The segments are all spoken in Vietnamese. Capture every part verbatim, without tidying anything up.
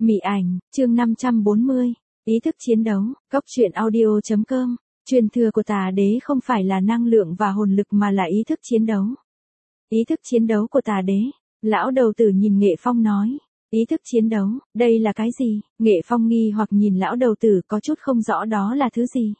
Mị ảnh, chương năm trăm bốn mươi, ý thức chiến đấu, Cốc truyện audio chấm com, truyền thừa của tà đế không phải là năng lượng và hồn lực mà là ý thức chiến đấu. Ý thức chiến đấu của tà đế, lão đầu tử nhìn Nghệ Phong nói, ý thức chiến đấu, đây là cái gì? Nghệ Phong nghi hoặc nhìn lão đầu tử có chút không rõ đó là thứ gì.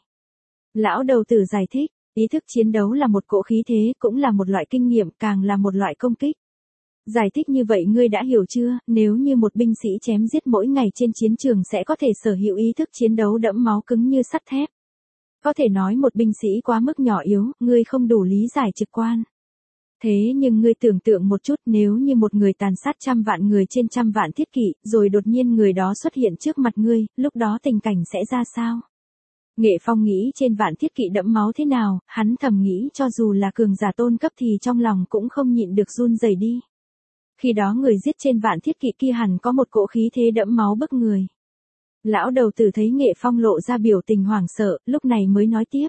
Lão đầu tử giải thích, ý thức chiến đấu là một cỗ khí thế, cũng là một loại kinh nghiệm, càng là một loại công kích. Giải thích như vậy ngươi đã hiểu chưa, nếu như một binh sĩ chém giết mỗi ngày trên chiến trường sẽ có thể sở hữu ý thức chiến đấu đẫm máu cứng như sắt thép. Có thể nói một binh sĩ quá mức nhỏ yếu, ngươi không đủ lý giải trực quan. Thế nhưng ngươi tưởng tượng một chút, nếu như một người tàn sát trăm vạn người trên trăm vạn thiết kỵ, rồi đột nhiên người đó xuất hiện trước mặt ngươi, lúc đó tình cảnh sẽ ra sao? Nghệ Phong nghĩ trên vạn thiết kỵ đẫm máu thế nào, hắn thầm nghĩ cho dù là cường giả tôn cấp thì trong lòng cũng không nhịn được run rẩy đi. Khi đó người giết trên vạn thiết kỵ kia hẳn có một cỗ khí thế đẫm máu bức người. Lão đầu tử thấy Nghệ Phong lộ ra biểu tình hoảng sợ, lúc này mới nói tiếp.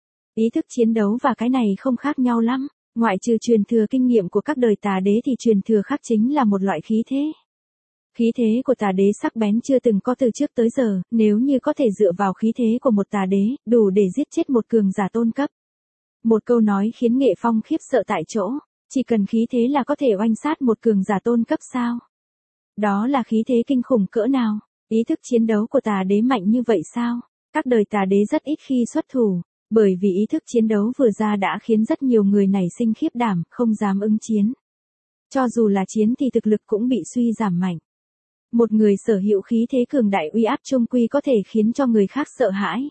Ý thức chiến đấu và cái này không khác nhau lắm, ngoại trừ truyền thừa kinh nghiệm của các đời tà đế thì truyền thừa khác chính là một loại khí thế. Khí thế của tà đế sắc bén chưa từng có từ trước tới giờ, nếu như có thể dựa vào khí thế của một tà đế, đủ để giết chết một cường giả tôn cấp. Một câu nói khiến Nghệ Phong khiếp sợ tại chỗ. Chỉ cần khí thế là có thể oanh sát một cường giả tôn cấp sao? Đó là khí thế kinh khủng cỡ nào? Ý thức chiến đấu của tà đế mạnh như vậy sao? Các đời tà đế rất ít khi xuất thủ, bởi vì ý thức chiến đấu vừa ra đã khiến rất nhiều người nảy sinh khiếp đảm, không dám ứng chiến. Cho dù là chiến thì thực lực cũng bị suy giảm mạnh. Một người sở hữu khí thế cường đại uy áp trung quy có thể khiến cho người khác sợ hãi.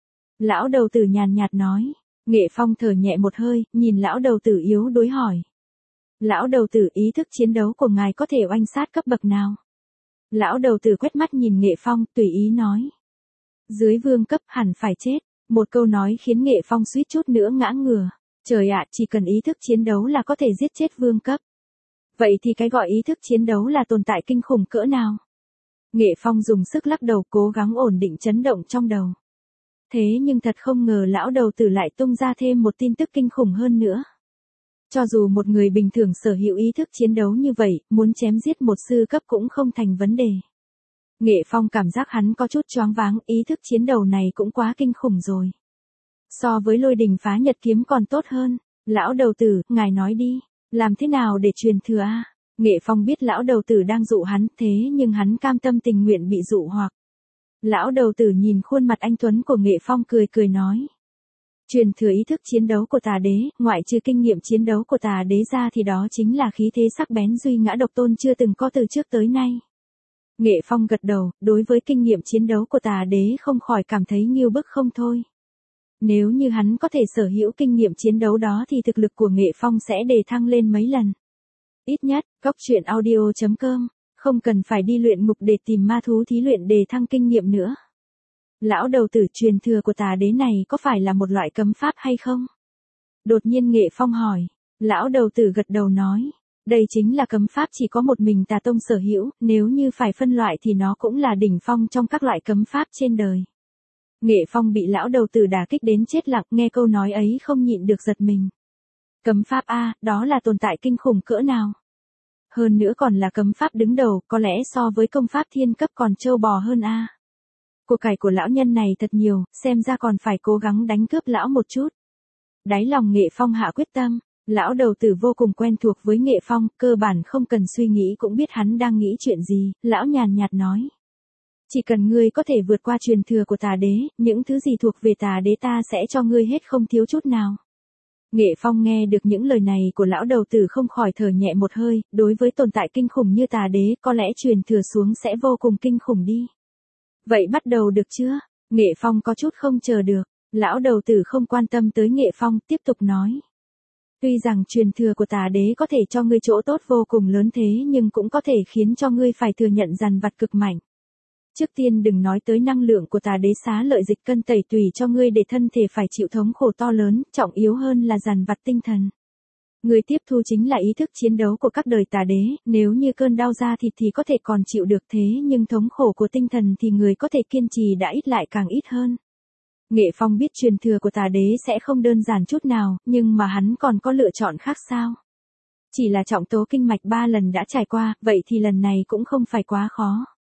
Lão đầu tử nhàn nhạt nói. Nghệ Phong thở nhẹ một hơi, nhìn lão đầu tử yếu đuối hỏi. Lão đầu tử, ý thức chiến đấu của ngài có thể oanh sát cấp bậc nào? Lão đầu tử quét mắt nhìn Nghệ Phong, tùy ý nói. Dưới vương cấp hẳn phải chết. Một câu nói khiến Nghệ Phong suýt chút nữa ngã ngửa. Trời ạ, chỉ cần ý thức chiến đấu là có thể giết chết vương cấp. Vậy thì cái gọi ý thức chiến đấu là tồn tại kinh khủng cỡ nào? Nghệ Phong dùng sức lắc đầu cố gắng ổn định chấn động trong đầu. Thế nhưng thật không ngờ lão đầu tử lại tung ra thêm một tin tức kinh khủng hơn nữa. Cho dù một người bình thường sở hữu ý thức chiến đấu như vậy, muốn chém giết một sư cấp cũng không thành vấn đề. Nghệ Phong cảm giác hắn có chút choáng váng, ý thức chiến đấu này cũng quá kinh khủng rồi. So với lôi đình phá nhật kiếm còn tốt hơn. Lão đầu tử, ngài nói đi, làm thế nào để truyền thừa a? Nghệ Phong biết lão đầu tử đang dụ hắn, thế nhưng hắn cam tâm tình nguyện bị dụ hoặc. Lão đầu tử nhìn khuôn mặt anh tuấn của Nghệ Phong cười cười nói. Truyền thừa ý thức chiến đấu của tà đế, ngoại trừ kinh nghiệm chiến đấu của tà đế ra thì đó chính là khí thế sắc bén duy ngã độc tôn chưa từng có từ trước tới nay. Nghệ Phong gật đầu, đối với kinh nghiệm chiến đấu của tà đế không khỏi cảm thấy nghiêu bức không thôi. Nếu như hắn có thể sở hữu kinh nghiệm chiến đấu đó thì thực lực của Nghệ Phong sẽ đề thăng lên mấy lần. Ít nhất, Cốc truyện audio chấm com, không cần phải đi luyện ngục để tìm ma thú thí luyện đề thăng kinh nghiệm nữa. Lão đầu tử, truyền thừa của tà đế này có phải là một loại cấm pháp hay không? Đột nhiên Nghệ Phong hỏi. Lão đầu tử gật đầu nói. Đây chính là cấm pháp chỉ có một mình tà tông sở hữu, nếu như phải phân loại thì nó cũng là đỉnh phong trong các loại cấm pháp trên đời. Nghệ Phong bị lão đầu tử đả kích đến chết lặng, nghe câu nói ấy không nhịn được giật mình. Cấm pháp a, đó là tồn tại kinh khủng cỡ nào? Hơn nữa còn là cấm pháp đứng đầu, có lẽ so với công pháp thiên cấp còn trâu bò hơn a. Của cải của lão nhân này thật nhiều, xem ra còn phải cố gắng đánh cướp lão một chút. Đáy lòng Nghệ Phong hạ quyết tâm, lão đầu tử vô cùng quen thuộc với Nghệ Phong, cơ bản không cần suy nghĩ cũng biết hắn đang nghĩ chuyện gì, lão nhàn nhạt nói. Chỉ cần ngươi có thể vượt qua truyền thừa của tà đế, những thứ gì thuộc về tà đế ta sẽ cho ngươi hết không thiếu chút nào. Nghệ Phong nghe được những lời này của lão đầu tử không khỏi thở nhẹ một hơi, đối với tồn tại kinh khủng như tà đế có lẽ truyền thừa xuống sẽ vô cùng kinh khủng đi. Vậy bắt đầu được chưa? Nghệ Phong có chút không chờ được, lão đầu tử không quan tâm tới Nghệ Phong, tiếp tục nói. Tuy rằng truyền thừa của tà đế có thể cho ngươi chỗ tốt vô cùng lớn thế nhưng cũng có thể khiến cho ngươi phải thừa nhận dằn vặt cực mạnh. Trước tiên đừng nói tới năng lượng của tà đế xá lợi dịch cân tẩy tùy cho ngươi để thân thể phải chịu thống khổ to lớn, trọng yếu hơn là dằn vặt tinh thần. Người tiếp thu chính là ý thức chiến đấu của các đời tà đế, nếu như cơn đau da thịt thì có thể còn chịu được thế nhưng thống khổ của tinh thần thì người có thể kiên trì đã ít lại càng ít hơn. Nghệ Phong biết truyền thừa của tà đế sẽ không đơn giản chút nào, nhưng mà hắn còn có lựa chọn khác sao? Chỉ là trọng tố kinh mạch ba lần đã trải qua, vậy thì lần này cũng không phải quá khó.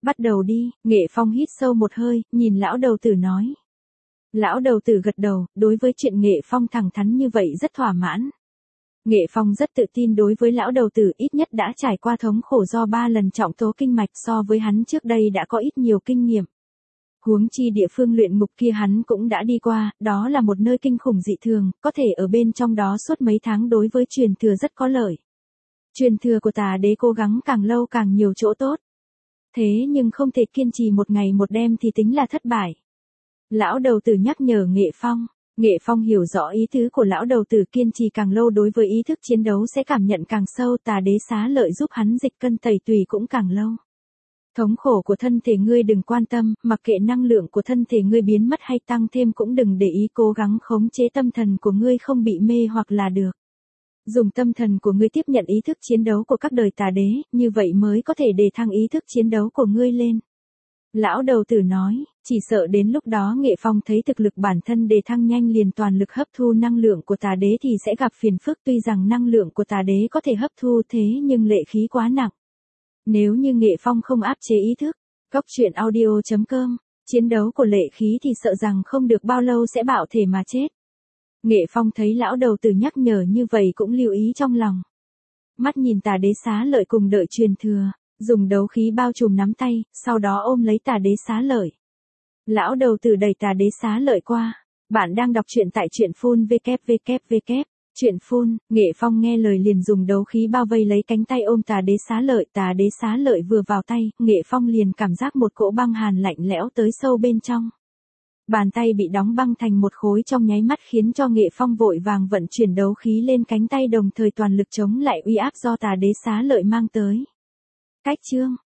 Bắt đầu đi, Nghệ Phong hít sâu một hơi, nhìn lão đầu tử nói. Lão đầu tử gật đầu, đối với chuyện Nghệ Phong thẳng thắn như vậy rất thỏa mãn. Nghệ Phong rất tự tin đối với lão đầu tử, ít nhất đã trải qua thống khổ do ba lần trọng tố kinh mạch, so với hắn trước đây đã có ít nhiều kinh nghiệm. Huống chi địa phương luyện ngục kia hắn cũng đã đi qua, đó là một nơi kinh khủng dị thường, có thể ở bên trong đó suốt mấy tháng đối với truyền thừa rất có lợi. Truyền thừa của Tà Đế cố gắng càng lâu càng nhiều chỗ tốt. Thế nhưng không thể kiên trì một ngày một đêm thì tính là thất bại. Lão đầu tử nhắc nhở Nghệ Phong. Nghệ Phong hiểu rõ ý tứ của lão đầu tử, kiên trì càng lâu đối với ý thức chiến đấu sẽ cảm nhận càng sâu, Tà Đế xá lợi giúp hắn dịch cân tẩy tùy cũng càng lâu. Thống khổ của thân thể ngươi đừng quan tâm, mặc kệ năng lượng của thân thể ngươi biến mất hay tăng thêm cũng đừng để ý, cố gắng khống chế tâm thần của ngươi không bị mê hoặc là được. Dùng tâm thần của ngươi tiếp nhận ý thức chiến đấu của các đời Tà Đế, như vậy mới có thể đề thăng ý thức chiến đấu của ngươi lên. Lão đầu tử nói, chỉ sợ đến lúc đó Nghệ Phong thấy thực lực bản thân đề thăng nhanh liền toàn lực hấp thu năng lượng của Tà Đế thì sẽ gặp phiền phức, tuy rằng năng lượng của Tà Đế có thể hấp thu thế nhưng lệ khí quá nặng. Nếu như Nghệ Phong không áp chế ý thức, Cốc Truyện Audio chấm com, chiến đấu của lệ khí thì sợ rằng không được bao lâu sẽ bạo thể mà chết. Nghệ Phong thấy lão đầu tử nhắc nhở như vậy cũng lưu ý trong lòng. Mắt nhìn Tà Đế xá lợi cùng đợi truyền thừa, dùng đấu khí bao trùm nắm tay, sau đó ôm lấy Tà Đế xá lợi. Lão đầu tử đẩy Tà Đế xá lợi qua. Bạn đang đọc truyện tại truyện phun www. Truyện phun, Nghệ Phong nghe lời liền dùng đấu khí bao vây lấy cánh tay ôm Tà Đế xá lợi. Tà Đế xá lợi vừa vào tay, Nghệ Phong liền cảm giác một cỗ băng hàn lạnh lẽo tới sâu bên trong. Bàn tay bị đóng băng thành một khối trong nháy mắt khiến cho Nghệ Phong vội vàng vận chuyển đấu khí lên cánh tay, đồng thời toàn lực chống lại uy áp do Tà Đế xá lợi mang tới. Cách chương